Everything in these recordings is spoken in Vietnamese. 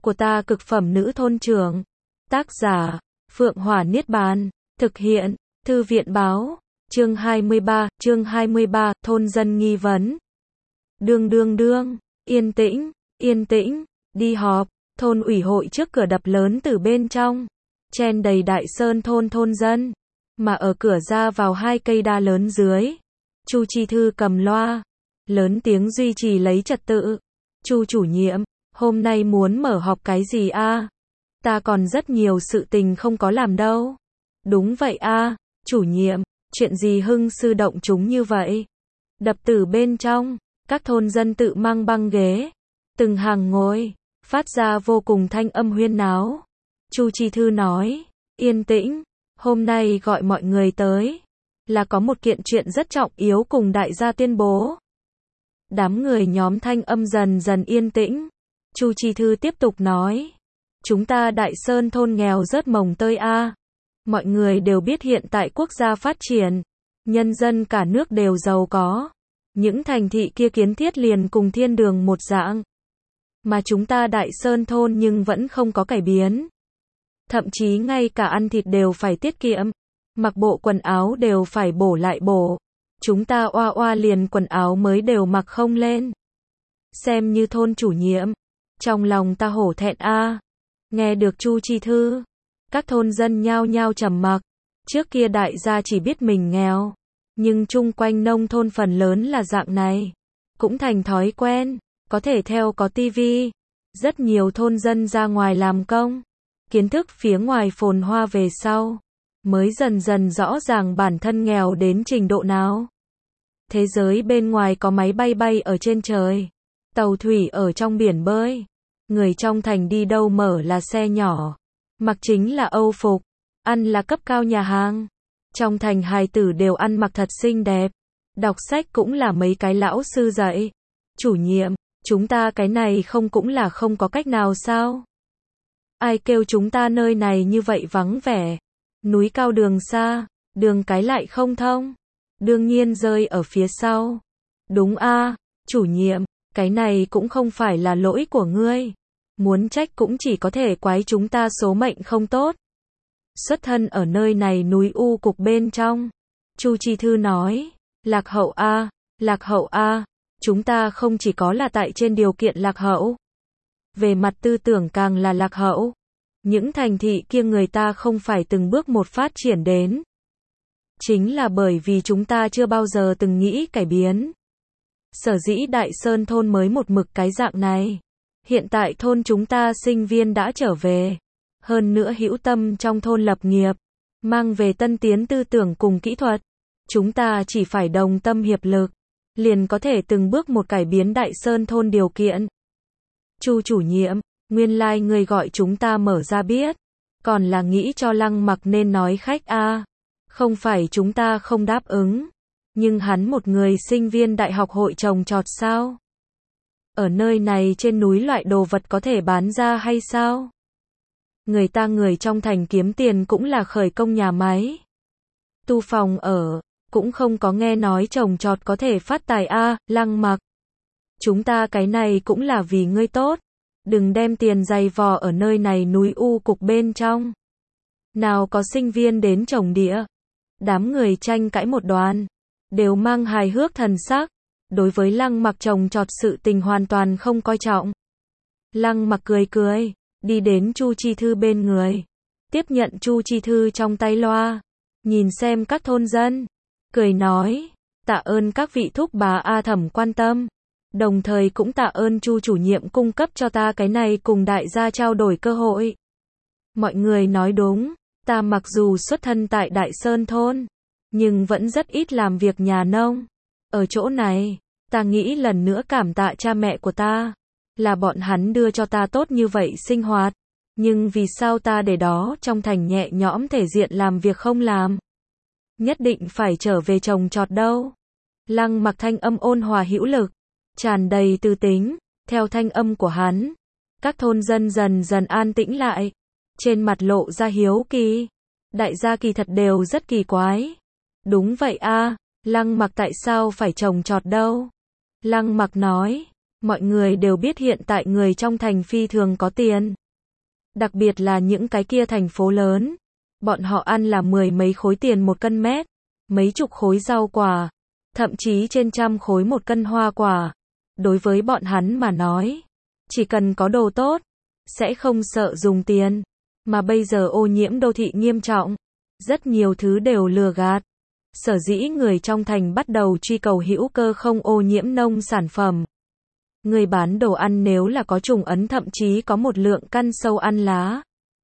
của ta cực phẩm nữ thôn trưởng. Tác giả, Phượng Hỏa Niết Bàn. Thực hiện, Thư viện báo. Chương 23, thôn dân nghi vấn. Đương, yên tĩnh, đi họp. Thôn ủy hội trước cửa đập lớn từ bên trong. Chen đầy Đại Sơn thôn dân. Mà ở cửa ra vào 2 cây đa lớn dưới. Chu Chi Thư cầm loa. Lớn tiếng duy trì lấy trật tự. Chu chủ nhiệm, hôm nay muốn mở họp cái gì a? Ta còn rất nhiều sự tình không có làm đâu. Đúng vậy a, chủ nhiệm, chuyện gì hưng sư động chúng như vậy? Đập từ bên trong, các thôn dân tự mang băng ghế, từng hàng ngồi, phát ra vô cùng thanh âm huyên náo. Chu Chi Thư nói, yên tĩnh, hôm nay gọi mọi người tới, là có một kiện chuyện rất trọng yếu cùng đại gia tuyên bố. Đám người nhóm thanh âm dần dần yên tĩnh. Chu Chi Thư tiếp tục nói, chúng ta Đại Sơn thôn nghèo rớt mồng tơi a. Mọi người đều biết hiện tại quốc gia phát triển, nhân dân cả nước đều giàu có. Những thành thị kia kiến thiết liền cùng thiên đường một dạng. Mà chúng ta Đại Sơn thôn nhưng vẫn không có cải biến. Thậm chí ngay cả ăn thịt đều phải tiết kiệm, mặc bộ quần áo đều phải bổ lại bổ. Chúng ta oa liền quần áo mới đều mặc không lên. Xem như thôn chủ nhiệm, trong lòng ta hổ thẹn a. Nghe được Chu Chi Thư, các thôn dân nhao nhao trầm mặc. Trước kia đại gia chỉ biết mình nghèo, nhưng chung quanh nông thôn phần lớn là dạng này, cũng thành thói quen, có thể theo có tivi. Rất nhiều thôn dân ra ngoài làm công, kiến thức phía ngoài phồn hoa về sau, mới dần dần rõ ràng bản thân nghèo đến trình độ nào. Thế giới bên ngoài có máy bay bay ở trên trời, tàu thủy ở trong biển bơi, người trong thành đi đâu mở là xe nhỏ, mặc chính là Âu phục, ăn là cấp cao nhà hàng. Trong thành hài tử đều ăn mặc thật xinh đẹp, đọc sách cũng là mấy cái lão sư dạy. Chủ nhiệm, chúng ta cái này không cũng là không có cách nào sao? Ai kêu chúng ta nơi này như vậy vắng vẻ, núi cao đường xa, đường cái lại không thông, đương nhiên rơi ở phía sau. Đúng a, chủ nhiệm, cái này cũng không phải là lỗi của ngươi. Muốn trách cũng chỉ có thể quái chúng ta số mệnh không tốt. Xuất thân ở nơi này núi u cục bên trong. Chu Chi Thư nói, lạc hậu a, chúng ta không chỉ có là tại trên điều kiện lạc hậu, về mặt tư tưởng càng là lạc hậu. Những thành thị kia người ta không phải từng bước một phát triển đến. Chính là bởi vì chúng ta chưa bao giờ từng nghĩ cải biến. Sở dĩ Đại Sơn thôn mới một mực cái dạng này. Hiện tại thôn chúng ta sinh viên đã trở về. Hơn nữa hữu tâm trong thôn lập nghiệp, mang về tân tiến tư tưởng cùng kỹ thuật. Chúng ta chỉ phải đồng tâm hiệp lực, liền có thể từng bước một cải biến Đại Sơn thôn điều kiện. Chu chủ nhiệm, nguyên lai người gọi chúng ta mở ra biết, còn là nghĩ cho Lăng Mặc nên nói khách a. Không phải chúng ta không đáp ứng, nhưng hắn một người sinh viên đại học hội trồng trọt sao? Ở nơi này trên núi loại đồ vật có thể bán ra hay sao? Người trong thành kiếm tiền cũng là khởi công nhà máy, tu phòng ở, cũng không có nghe nói trồng trọt có thể phát tài a. Lăng Mặc, chúng ta cái này cũng là vì ngươi tốt, đừng đem tiền dày vò ở nơi này núi u cục bên trong. Nào có sinh viên đến trồng địa. Đám người tranh cãi một đoàn, đều mang hài hước thần sắc, đối với Lăng Mặc trồng trọt sự tình hoàn toàn không coi trọng. Lăng Mặc cười, đi đến Chu Chi Thư bên người, tiếp nhận Chu Chi Thư trong tay loa, nhìn xem các thôn dân, cười nói, tạ ơn các vị thúc bá a thẩm quan tâm, đồng thời cũng tạ ơn Chu chủ nhiệm cung cấp cho ta cái này cùng đại gia trao đổi cơ hội. Mọi người nói đúng, ta mặc dù xuất thân tại Đại Sơn thôn, nhưng vẫn rất ít làm việc nhà nông. Ở chỗ này, ta nghĩ lần nữa cảm tạ cha mẹ của ta, là bọn hắn đưa cho ta tốt như vậy sinh hoạt, nhưng vì sao ta để đó trong thành nhẹ nhõm thể diện làm việc không làm? Nhất định phải trở về trồng trọt đâu? Lăng Mặc thanh âm ôn hòa hữu lực, tràn đầy tư tính, theo thanh âm của hắn, các thôn dân dần dần an tĩnh lại, trên mặt lộ ra hiếu kỳ. Đại gia kỳ thật đều rất kỳ quái. Đúng vậy a, Lăng Mặc tại sao phải trồng trọt đâu? Lăng Mặc nói, Mọi người đều biết hiện tại người trong thành phi thường có tiền. Đặc biệt là những cái kia thành phố lớn. Bọn họ ăn là 10 mấy khối tiền một cân mét, mấy chục khối rau quả, thậm chí trên trăm khối một cân hoa quả. Đối với bọn hắn mà nói, chỉ cần có đồ tốt, sẽ không sợ dùng tiền. Mà bây giờ ô nhiễm đô thị nghiêm trọng, rất nhiều thứ đều lừa gạt. Sở dĩ người trong thành bắt đầu truy cầu hữu cơ không ô nhiễm nông sản phẩm. Người bán đồ ăn nếu là có trùng ấn thậm chí có một lượng căn sâu ăn lá.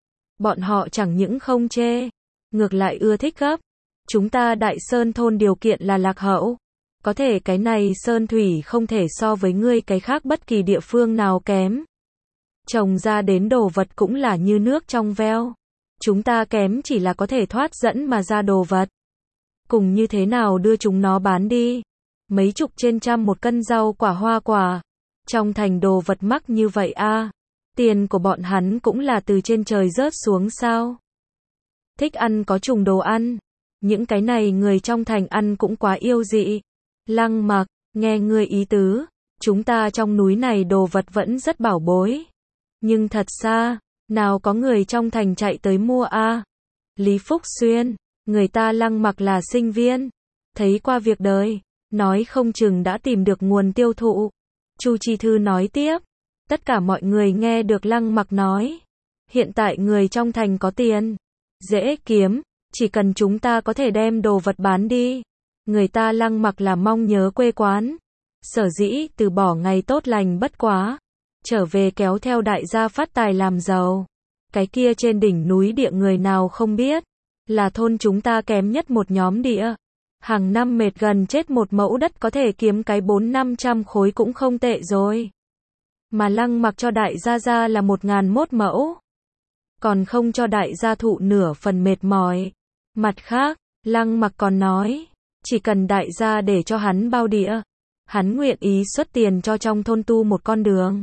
Bọn họ chẳng những không chê, ngược lại ưa thích gấp. Chúng ta Đại Sơn thôn điều kiện là lạc hậu. Có thể cái này sơn thủy không thể so với ngươi cái khác bất kỳ địa phương nào kém. Trồng ra đến đồ vật cũng là như nước trong veo. Chúng ta kém chỉ là có thể thoát dẫn mà ra đồ vật. Cùng như thế nào đưa chúng nó bán đi. Mấy chục trên trăm một cân rau quả hoa quả. Trong thành đồ vật mắc như vậy a, tiền của bọn hắn cũng là từ trên trời rớt xuống sao. Thích ăn có trùng đồ ăn. Những cái này người trong thành ăn cũng quá yêu dị. Lăng Mặc, nghe ngươi ý tứ, chúng ta trong núi này đồ vật vẫn rất bảo bối. Nhưng thật xa, nào có người trong thành chạy tới mua a. Lý Phúc Xuyên, người ta Lăng Mặc là sinh viên, thấy qua việc đời, nói không chừng đã tìm được nguồn tiêu thụ. Chu Chi Thư nói tiếp, tất cả mọi người nghe được Lăng Mặc nói. Hiện tại người trong thành có tiền, dễ kiếm, chỉ cần chúng ta có thể đem đồ vật bán đi. Người ta Lăng Mặc là mong nhớ quê quán. Sở dĩ từ bỏ ngày tốt lành bất quá. Trở về kéo theo đại gia phát tài làm giàu. Cái kia trên đỉnh núi địa người nào không biết. Là thôn chúng ta kém nhất một nhóm địa. Hàng năm mệt gần chết một mẫu đất có thể kiếm cái 400-500 khối cũng không tệ rồi. Mà Lăng Mặc cho đại gia là 1001 mẫu. Còn không cho đại gia thụ nửa phần mệt mỏi. Mặt khác, Lăng Mặc còn nói, chỉ cần đại gia để cho hắn bao địa, hắn nguyện ý xuất tiền cho trong thôn tu một con đường.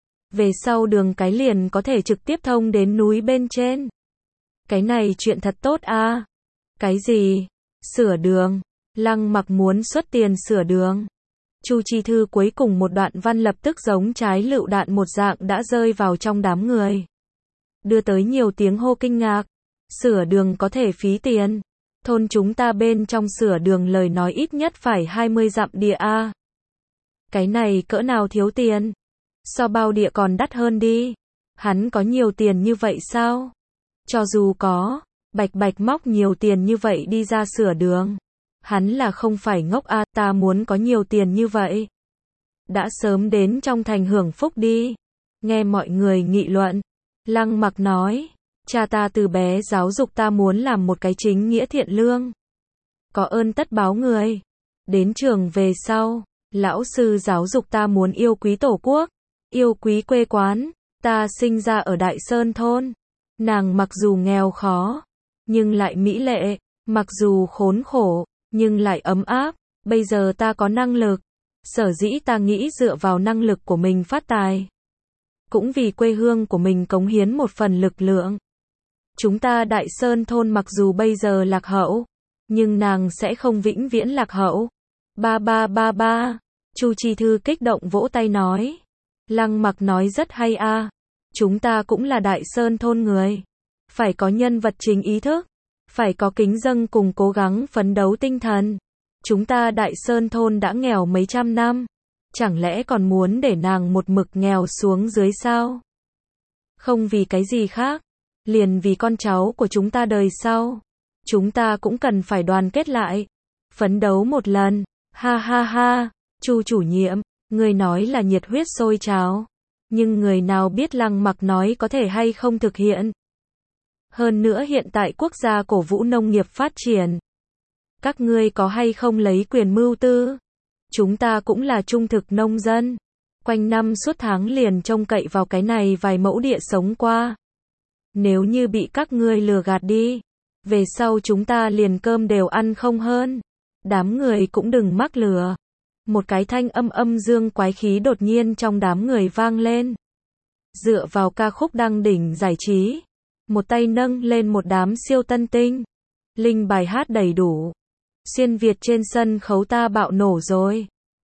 Về sau đường cái liền có thể trực tiếp thông đến núi bên trên. Cái này chuyện thật tốt a. Cái gì? Sửa đường. Lăng Mặc muốn xuất tiền sửa đường. Chu Chi Thư cuối cùng một đoạn văn lập tức giống trái lựu đạn một dạng đã rơi vào trong đám người. Đưa tới nhiều tiếng hô kinh ngạc. Sửa đường có thể phí tiền. Thôn chúng ta bên trong sửa đường lời nói ít nhất phải 20 dặm địa a. Cái này cỡ nào thiếu tiền? So bao địa còn đắt hơn đi. Hắn có nhiều tiền như vậy sao? Cho dù có, bạch bạch móc nhiều tiền như vậy đi ra sửa đường. Hắn là không phải ngốc a, ta muốn có nhiều tiền như vậy. Đã sớm đến trong thành hưởng phúc đi. Nghe mọi người nghị luận, Lăng Mặc nói, cha ta từ bé giáo dục ta muốn làm một cái chính nghĩa thiện lương. Có ơn tất báo người. Đến trường về sau, lão sư giáo dục ta muốn yêu quý tổ quốc, yêu quý quê quán. Ta sinh ra ở Đại Sơn thôn. Nàng mặc dù nghèo khó, nhưng lại mỹ lệ, mặc dù khốn khổ, nhưng lại ấm áp. Bây giờ ta có năng lực, sở dĩ ta nghĩ dựa vào năng lực của mình phát tài. Cũng vì quê hương của mình cống hiến một phần lực lượng. Chúng ta Đại Sơn thôn mặc dù bây giờ lạc hậu, nhưng nàng sẽ không vĩnh viễn lạc hậu. Ba ba ba ba. Chu Chi Thư kích động vỗ tay nói. Lăng Mặc nói rất hay a. Chúng ta cũng là Đại Sơn thôn người. Phải có nhân vật chính ý thức. Phải có kính dâng cùng cố gắng phấn đấu tinh thần. Chúng ta Đại Sơn thôn đã nghèo mấy trăm năm. Chẳng lẽ còn muốn để nàng một mực nghèo xuống dưới sao? Không vì cái gì khác. Liền vì con cháu của chúng ta đời sau. Chúng ta cũng cần phải đoàn kết lại. Phấn đấu một lần. Ha ha ha. Chu chủ nhiệm, người nói là nhiệt huyết sôi trào. Nhưng người nào biết Lăng Mặc nói có thể hay không thực hiện. Hơn nữa hiện tại quốc gia cổ vũ nông nghiệp phát triển. Các ngươi có hay không lấy quyền mưu tư? Chúng ta cũng là trung thực nông dân. Quanh năm suốt tháng liền trông cậy vào cái này vài mẫu địa sống qua. Nếu như bị các ngươi lừa gạt đi, về sau chúng ta liền cơm đều ăn không hơn. Đám người cũng đừng mắc lừa. Một cái thanh âm âm dương quái khí đột nhiên trong đám người vang lên. Dựa vào ca khúc đăng đỉnh giải trí. Một tay nâng lên một đám siêu tân tinh. Linh bài hát đầy đủ. Xuyên Việt trên sân khấu ta bạo nổ rồi.